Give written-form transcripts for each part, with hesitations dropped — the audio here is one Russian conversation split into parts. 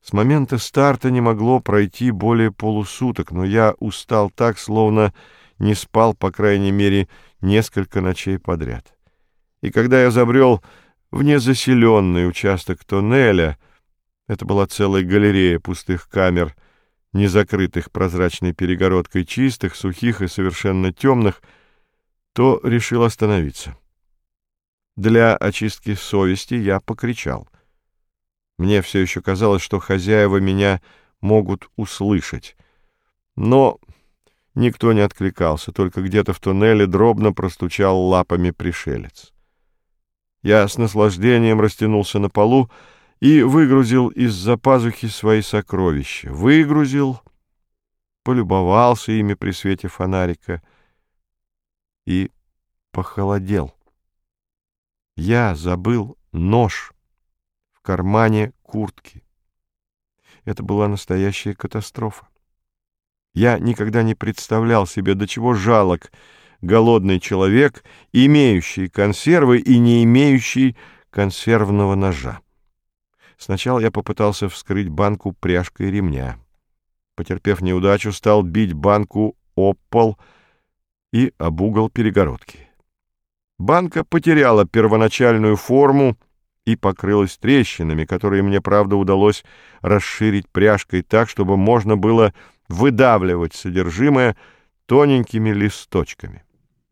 С момента старта не могло пройти более полусуток, но я устал так, словно не спал, по крайней мере, несколько ночей подряд. И когда я забрел в незаселенный участок тоннеля, это была целая галерея пустых камер, не закрытых прозрачной перегородкой, чистых, сухих и совершенно темных, то решил остановиться. Для очистки совести я покричал. Мне все еще казалось, что хозяева меня могут услышать. Но никто не откликался, только где-то в туннеле дробно простучал лапами пришелец. Я с наслаждением растянулся на полу и выгрузил из-за пазухи свои сокровища. Выгрузил, полюбовался ими при свете фонарика и похолодел. Я забыл нож в кармане куртки. Это была настоящая катастрофа. Я никогда не представлял себе, до чего жалок голодный человек, имеющий консервы и не имеющий консервного ножа. Сначала я попытался вскрыть банку пряжкой ремня. Потерпев неудачу, стал бить банку об пол и об угол перегородки. Банка потеряла первоначальную форму и покрылась трещинами, которые мне, правда, удалось расширить пряжкой так, чтобы можно было выдавливать содержимое тоненькими листочками.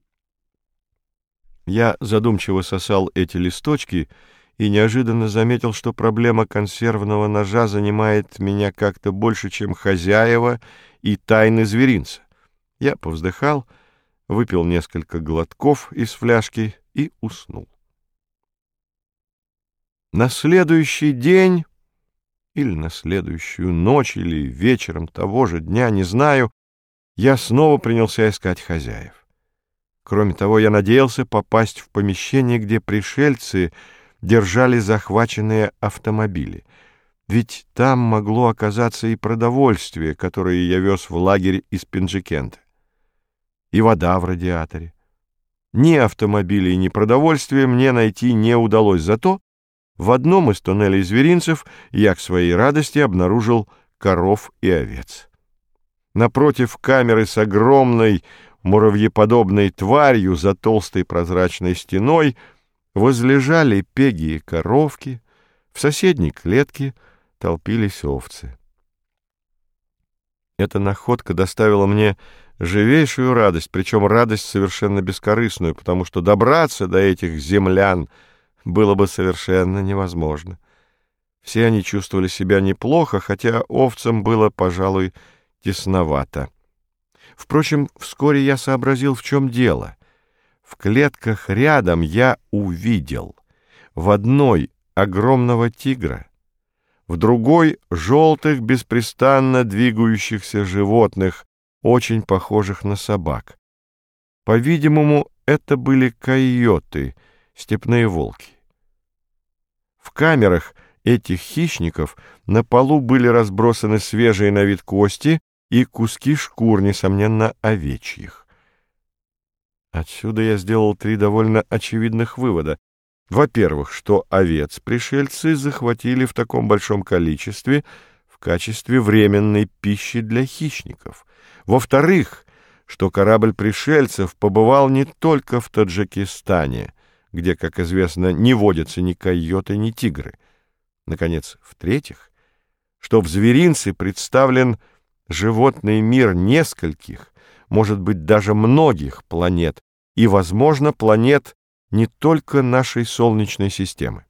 Я задумчиво сосал эти листочки и неожиданно заметил, что проблема консервного ножа занимает меня как-то больше, чем хозяева и тайны зверинца. Я повздыхал, выпил несколько глотков из фляжки и уснул. На следующий день, или на следующую ночь, или вечером того же дня, не знаю, я снова принялся искать хозяев. Кроме того, я надеялся попасть в помещение, где пришельцы держали захваченные автомобили. Ведь там могло оказаться и продовольствие, которое я вез в лагерь из Пинджикента, и вода в радиаторе. Ни автомобилей, ни продовольствия мне найти не удалось, зато в одном из туннелей зверинцев я к своей радости обнаружил коров и овец. Напротив камеры с огромной муравьеподобной тварью за толстой прозрачной стеной возлежали пеги и коровки, в соседней клетке толпились овцы. Эта находка доставила мне живейшую радость, причем радость совершенно бескорыстную, потому что добраться до этих землян было бы совершенно невозможно. Все они чувствовали себя неплохо, хотя овцам было, пожалуй, тесновато. Впрочем, вскоре я сообразил, в чем дело. В клетках рядом я увидел в одной огромного тигра, в другой желтых, беспрестанно двигающихся животных, очень похожих на собак. По-видимому, это были койоты, степные волки. В камерах этих хищников на полу были разбросаны свежие на вид кости и куски шкур, несомненно, овечьих. Отсюда я сделал 3 довольно очевидных вывода. Во-первых, что овец пришельцы захватили в таком большом количестве в качестве временной пищи для хищников. Во-вторых, что корабль пришельцев побывал не только в Таджикистане, где, как известно, не водятся ни койоты, ни тигры. Наконец, в-третьих, что в зверинце представлен животный мир нескольких, может быть, даже многих планет, и, возможно, планет не только нашей Солнечной системы.